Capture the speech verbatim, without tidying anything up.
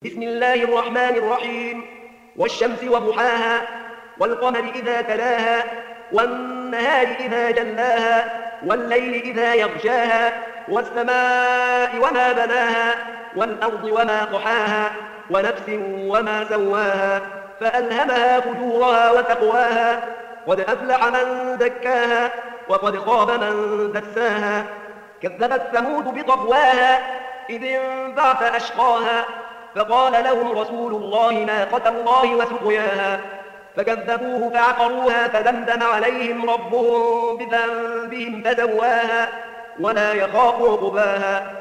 بسم الله الرحمن الرحيم. والشمس وضحاها والقمر إذا تلاها والنهار إذا جلاها والليل إذا يغشاها والسماء وما بناها والأرض وما طحاها ونفس وما سواها فألهمها فجورها وتقواها قد أفلح من زكاها وقد خاب من دساها كذبت ثمود بطغواها إذ انبعث أشقاها فقال لهم رسول الله ناقة الله وسقياها فكذبوه فعقروها فدمدم عليهم ربهم بذنبهم فسواها ولا يخاف عقباها.